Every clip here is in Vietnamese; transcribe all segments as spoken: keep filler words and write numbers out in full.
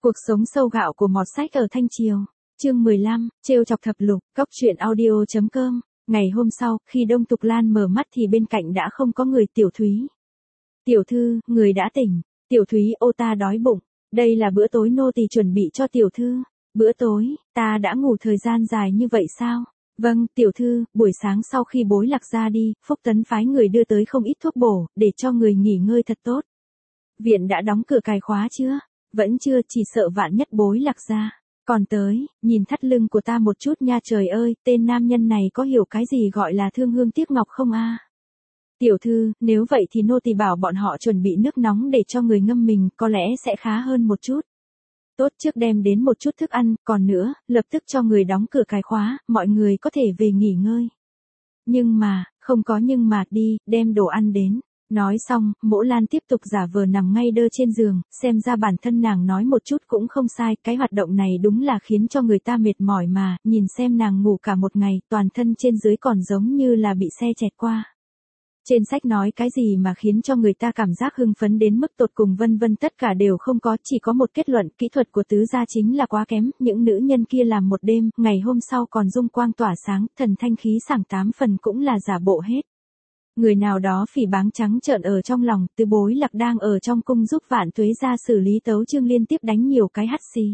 Cuộc sống sâu gạo của mọt sách ở Thanh Triều. Chương mười lăm, trêu chọc thập lục, cốc truyện audio chấm com. Ngày hôm sau, khi Đông Tục Lan mở mắt thì bên cạnh đã không có người. Tiểu Thúy. Tiểu thư, người đã tỉnh. Tiểu Thúy, ô ta đói bụng. Đây là bữa tối nô tỳ chuẩn bị cho tiểu thư. Bữa tối, ta đã ngủ thời gian dài như vậy sao? Vâng, tiểu thư, buổi sáng sau khi Bối Lạc ra đi, Phúc Tấn phái người đưa tới không ít thuốc bổ, để cho người nghỉ ngơi thật tốt. Viện đã đóng cửa cài khóa chưa? Vẫn chưa, chỉ sợ vạn nhất Bối Lạc ra. Còn tới, nhìn thắt lưng của ta một chút nha, trời ơi, tên nam nhân này có hiểu cái gì gọi là thương hương tiếc ngọc không a? Tiểu thư, nếu vậy thì nô tỳ bảo bọn họ chuẩn bị nước nóng để cho người ngâm mình, có lẽ sẽ khá hơn một chút. Tốt, trước đem đến một chút thức ăn, còn nữa, lập tức cho người đóng cửa cài khóa, mọi người có thể về nghỉ ngơi. Nhưng mà, không có nhưng mà, đi, đem đồ ăn đến. Nói xong, Mỗ Lan tiếp tục giả vờ nằm ngay đơ trên giường, xem ra bản thân nàng nói một chút cũng không sai, cái hoạt động này đúng là khiến cho người ta mệt mỏi mà, nhìn xem nàng ngủ cả một ngày, toàn thân trên dưới còn giống như là bị xe chẹt qua. Trên sách nói cái gì mà khiến cho người ta cảm giác hưng phấn đến mức tột cùng vân vân tất cả đều không có, chỉ có một kết luận, kỹ thuật của tứ gia chính là quá kém, những nữ nhân kia làm một đêm, ngày hôm sau còn dung quang tỏa sáng, thần thanh khí sảng tám phần cũng là giả bộ hết. Người nào đó phỉ báng trắng trợn ở trong lòng, Tứ Bối Lạc đang ở trong cung giúp Vạn Tuế gia xử lý tấu chương liên tiếp đánh nhiều cái hắt xì.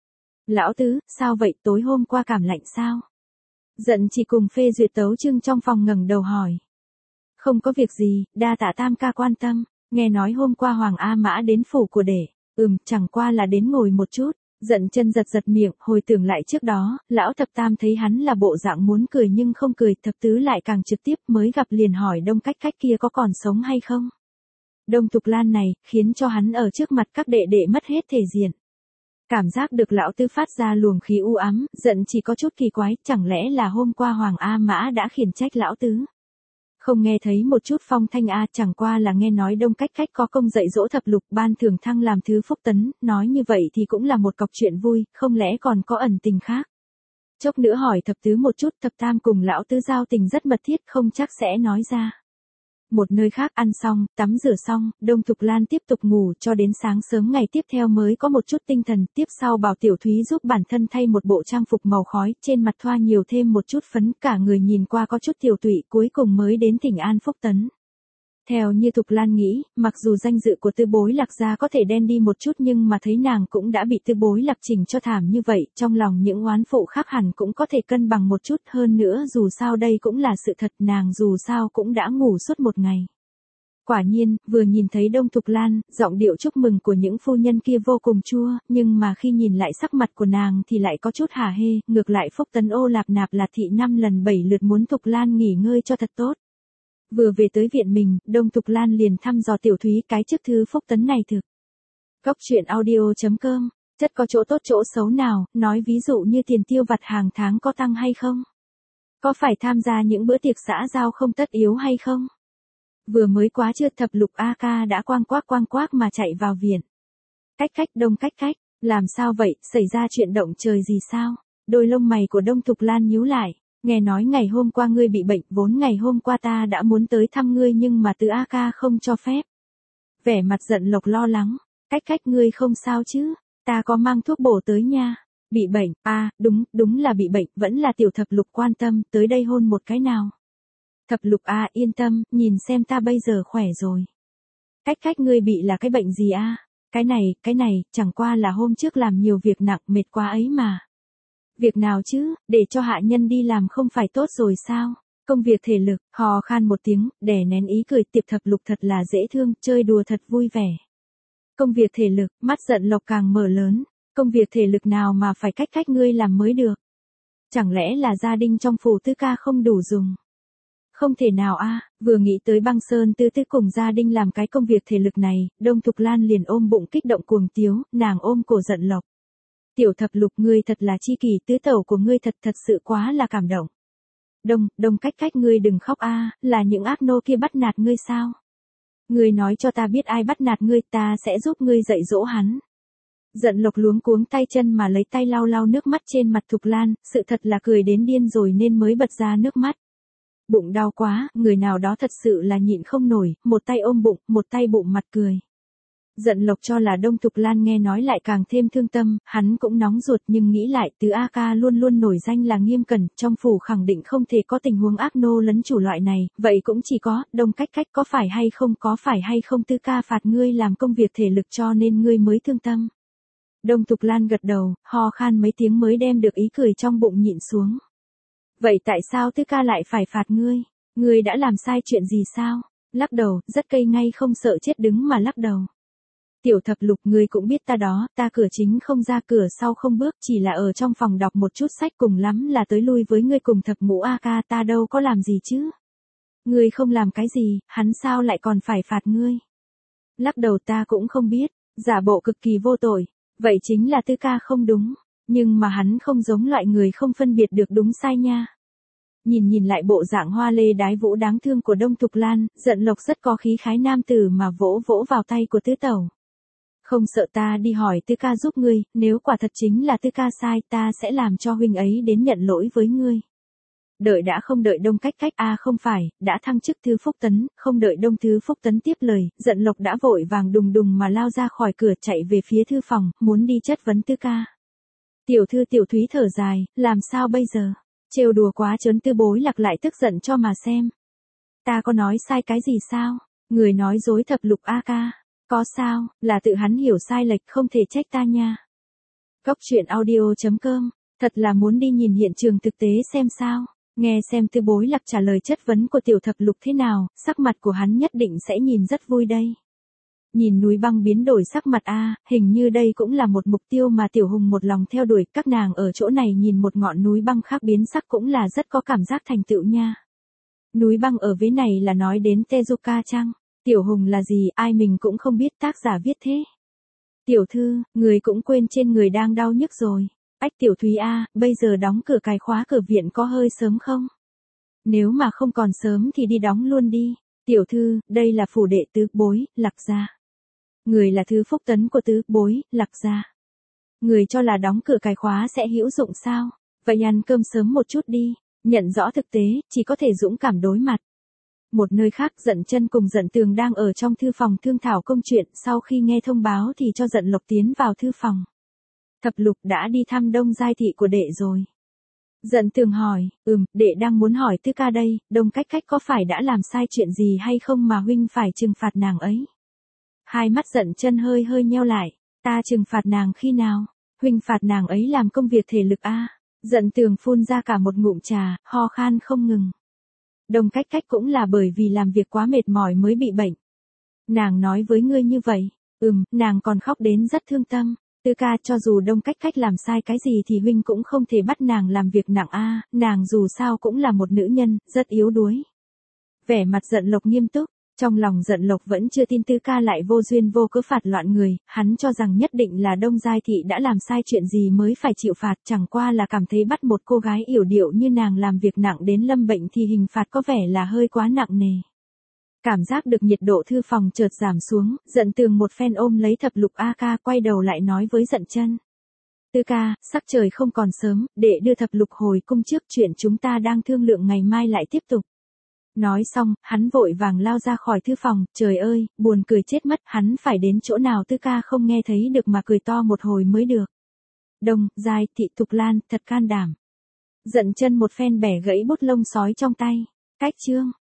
Lão Tứ, sao vậy, tối hôm qua cảm lạnh sao? Giận chỉ cùng phê duyệt tấu chương trong phòng ngẩng đầu hỏi. Không có việc gì, đa tạ tam ca quan tâm, nghe nói hôm qua Hoàng A Mã đến phủ của đệ, ừm, chẳng qua là đến ngồi một chút. Giận chân giật giật miệng, hồi tưởng lại trước đó, lão thập tam thấy hắn là bộ dạng muốn cười nhưng không cười, thập tứ lại càng trực tiếp, mới gặp liền hỏi Đông Cách Cách kia có còn sống hay không. Đông Tục Lan này, khiến cho hắn ở trước mặt các đệ đệ mất hết thể diện. Cảm giác được lão tứ phát ra luồng khí u ám, giận chỉ có chút kỳ quái, chẳng lẽ là hôm qua Hoàng A Mã đã khiển trách lão tứ. Không nghe thấy một chút phong thanh a, chẳng qua là nghe nói Đông Cách Cách có công dạy dỗ thập lục, ban thưởng thăng làm thứ Phúc Tấn, nói như vậy thì cũng là một cọc chuyện vui, không lẽ còn có ẩn tình khác. Chốc nữa hỏi thập tứ một chút, thập tam cùng lão tứ giao tình rất mật thiết, không chắc sẽ nói ra. Một nơi khác ăn xong, tắm rửa xong, Đông Tục Lan tiếp tục ngủ cho đến sáng sớm ngày tiếp theo mới có một chút tinh thần, tiếp sau bảo Tiểu Thúy giúp bản thân thay một bộ trang phục màu khói, trên mặt thoa nhiều thêm một chút phấn, cả người nhìn qua có chút tiểu tụy, cuối cùng mới đến thỉnh an Phúc Tấn. Theo như Tục Lan nghĩ, mặc dù danh dự của Tư Bối Lạc gia có thể đen đi một chút nhưng mà thấy nàng cũng đã bị Tư Bối Lạc chỉnh cho thảm như vậy, trong lòng những oán phụ khác hẳn cũng có thể cân bằng một chút, hơn nữa dù sao đây cũng là sự thật, nàng dù sao cũng đã ngủ suốt một ngày. Quả nhiên, vừa nhìn thấy Đông Tục Lan, giọng điệu chúc mừng của những phu nhân kia vô cùng chua, nhưng mà khi nhìn lại sắc mặt của nàng thì lại có chút hả hê, ngược lại Phúc Tấn ô lạp nạp là thị năm lần bảy lượt muốn Tục Lan nghỉ ngơi cho thật tốt. Vừa về tới viện mình, Đông Tục Lan liền thăm dò Tiểu Thúy cái chức thứ Phúc Tấn này thực. Cốc truyện audio chấm com, chất có chỗ tốt chỗ xấu nào, nói ví dụ như tiền tiêu vặt hàng tháng có tăng hay không? Có phải tham gia những bữa tiệc xã giao không tất yếu hay không? Vừa mới quá trưa thập lục A ca đã quang quác quang quác mà chạy vào viện. Cách Cách, Đông Cách Cách, làm sao vậy, xảy ra chuyện động trời gì sao? Đôi lông mày của Đông Tục Lan nhíu lại. Nghe nói ngày hôm qua ngươi bị bệnh, vốn ngày hôm qua ta đã muốn tới thăm ngươi nhưng mà Tứ A ca không cho phép. Vẻ mặt Giận Lộc lo lắng, Cách Cách ngươi không sao chứ, ta có mang thuốc bổ tới nha. Bị bệnh, à, đúng, đúng là bị bệnh, vẫn là tiểu thập lục quan tâm, tới đây hôn một cái nào. Thập lục a, yên tâm, nhìn xem ta bây giờ khỏe rồi. Cách Cách ngươi bị là cái bệnh gì a? Cái này, cái này, chẳng qua là hôm trước làm nhiều việc nặng mệt quá ấy mà. Việc nào chứ, để cho hạ nhân đi làm không phải tốt rồi sao? Công việc thể lực, hò khan một tiếng, đè nén ý cười, Tiệp Thập Lục thật là dễ thương, chơi đùa thật vui vẻ. Công việc thể lực, mắt Giận Lộc càng mở lớn, công việc thể lực nào mà phải Cách Cách ngươi làm mới được? Chẳng lẽ là gia đình trong phủ Tư ca không đủ dùng? Không thể nào a, vừa nghĩ tới Băng Sơn Tư Tư cùng gia đình làm cái công việc thể lực này, Đông Tục Lan liền ôm bụng kích động cuồng tiếu, nàng ôm cổ Giận Lộc. Tiểu Thập Lục ngươi thật là chi kỷ, tứ tẩu của ngươi thật thật sự quá là cảm động. Đông, Đông Cách Cách ngươi đừng khóc a, là những ác nô kia bắt nạt ngươi sao? Ngươi nói cho ta biết ai bắt nạt ngươi, ta sẽ giúp ngươi dạy dỗ hắn. Giận Lộc luống cuống tay chân mà lấy tay lau lau nước mắt trên mặt Thục Lan, sự thật là cười đến điên rồi nên mới bật ra nước mắt. Bụng đau quá, người nào đó thật sự là nhịn không nổi, một tay ôm bụng, một tay bụng mặt cười. Giận Lộc cho là Đông Tục Lan nghe nói lại càng thêm thương tâm, hắn cũng nóng ruột nhưng nghĩ lại Tứ A Ca luôn luôn nổi danh là nghiêm cẩn, trong phủ khẳng định không thể có tình huống ác nô lấn chủ loại này, vậy cũng chỉ có, Đông Cách Cách có phải hay không có phải hay không Tứ ca phạt ngươi làm công việc thể lực cho nên ngươi mới thương tâm. Đông Tục Lan gật đầu, ho khan mấy tiếng mới đem được ý cười trong bụng nhịn xuống. Vậy tại sao Tứ ca lại phải phạt ngươi? Ngươi đã làm sai chuyện gì sao? Lắc đầu, rất cây ngay không sợ chết đứng mà lắc đầu. Tiểu Thập Lục, ngươi cũng biết ta đó, ta cửa chính không ra cửa sau không bước, chỉ là ở trong phòng đọc một chút sách, cùng lắm là tới lui với ngươi cùng Thập Ngũ A Ca, ta đâu có làm gì chứ. Ngươi không làm cái gì, hắn sao lại còn phải phạt ngươi? Lắc đầu, ta cũng không biết, giả bộ cực kỳ vô tội, vậy chính là Tứ ca không đúng, nhưng mà hắn không giống loại người không phân biệt được đúng sai nha. Nhìn nhìn lại bộ dạng hoa lê đái vũ đáng thương của Đông Tục Lan, Giận Lộc rất có khí khái nam tử mà vỗ vỗ vào tay của tứ tẩu. Không sợ ta đi hỏi Tứ ca giúp ngươi, nếu quả thật chính là Tứ ca sai ta sẽ làm cho huynh ấy đến nhận lỗi với ngươi. Đợi đã không đợi Đông Cách Cách a à không phải, đã thăng chức Thứ Phúc Tấn, không đợi Đông Thứ Phúc Tấn tiếp lời, Giận Lộc đã vội vàng đùng đùng mà lao ra khỏi cửa chạy về phía thư phòng, muốn đi chất vấn Tứ ca. Tiểu thư Tiểu Thúy thở dài, làm sao bây giờ? Trêu đùa quá trớn Tư Bối Lạc lại tức giận cho mà xem. Ta có nói sai cái gì sao? Người nói dối Thập Lục A Ca. Có sao, là tự hắn hiểu sai lệch không thể trách ta nha. Góc truyện audio chấm com, thật là muốn đi nhìn hiện trường thực tế xem sao. Nghe xem Tư Bối Lạc trả lời chất vấn của Tiểu Thập Lục thế nào, sắc mặt của hắn nhất định sẽ nhìn rất vui đây. Nhìn núi băng biến đổi sắc mặt a, hình như đây cũng là một mục tiêu mà Tiểu Hùng một lòng theo đuổi, các nàng ở chỗ này nhìn một ngọn núi băng khác biến sắc cũng là rất có cảm giác thành tựu nha. Núi băng ở vế này là nói đến Tezuka chăng? Tiểu Hùng là gì, ai mình cũng không biết, tác giả viết thế. Tiểu thư, người cũng quên trên người đang đau nhức rồi. Ách Tiểu Thúy a, bây giờ đóng cửa cài khóa cửa viện có hơi sớm không? Nếu mà không còn sớm thì đi đóng luôn đi. Tiểu thư, đây là phủ đệ Tứ Bối, Lạc gia. Người là Thứ Phúc Tấn của Tứ Bối, Lạc gia. Người cho là đóng cửa cài khóa sẽ hữu dụng sao? Vậy ăn cơm sớm một chút đi, nhận rõ thực tế, chỉ có thể dũng cảm đối mặt. Một nơi khác, Dận Chân cùng Dận Tường đang ở trong thư phòng thương thảo công chuyện, sau khi nghe thông báo thì cho Dận Lộc tiến vào thư phòng. Thập Lục đã đi thăm Đông Giai thị của đệ rồi. Dận Tường hỏi, ừm, đệ đang muốn hỏi Tứ ca đây, Đông Cách Cách có phải đã làm sai chuyện gì hay không mà huynh phải trừng phạt nàng ấy? Hai mắt Dận Chân hơi hơi nheo lại, ta trừng phạt nàng khi nào? Huynh phạt nàng ấy làm công việc thể lực a. À? Dận Tường phun ra cả một ngụm trà, ho khan không ngừng. Đông Cách Cách cũng là bởi vì làm việc quá mệt mỏi mới bị bệnh. Nàng nói với ngươi như vậy, ừm, nàng còn khóc đến rất thương tâm. Tứ ca, cho dù Đông Cách Cách làm sai cái gì thì huynh cũng không thể bắt nàng làm việc nặng a, à, nàng dù sao cũng là một nữ nhân, rất yếu đuối. Vẻ mặt Dận Lộc nghiêm túc, trong lòng Dận Lộc vẫn chưa tin Tứ ca lại vô duyên vô cớ phạt loạn người, hắn cho rằng nhất định là Đông Giai thị đã làm sai chuyện gì mới phải chịu phạt, chẳng qua là cảm thấy bắt một cô gái yểu điệu như nàng làm việc nặng đến lâm bệnh thì hình phạt có vẻ là hơi quá nặng nề. Cảm giác được nhiệt độ thư phòng chợt giảm xuống, Dận Tường một phen ôm lấy Thập Lục A Ca quay đầu lại nói với Dận Chân. Tứ ca, sắc trời không còn sớm, đệ đưa Thập Lục hồi cung trước, chuyện chúng ta đang thương lượng ngày mai lại tiếp tục. Nói xong, hắn vội vàng lao ra khỏi thư phòng, trời ơi, buồn cười chết mất, hắn phải đến chỗ nào Tứ ca không nghe thấy được mà cười to một hồi mới được. Đông, Giai, thị Tục Lan, thật can đảm. Dận Chân một phen bẻ gãy bút lông sói trong tay. Cách chương.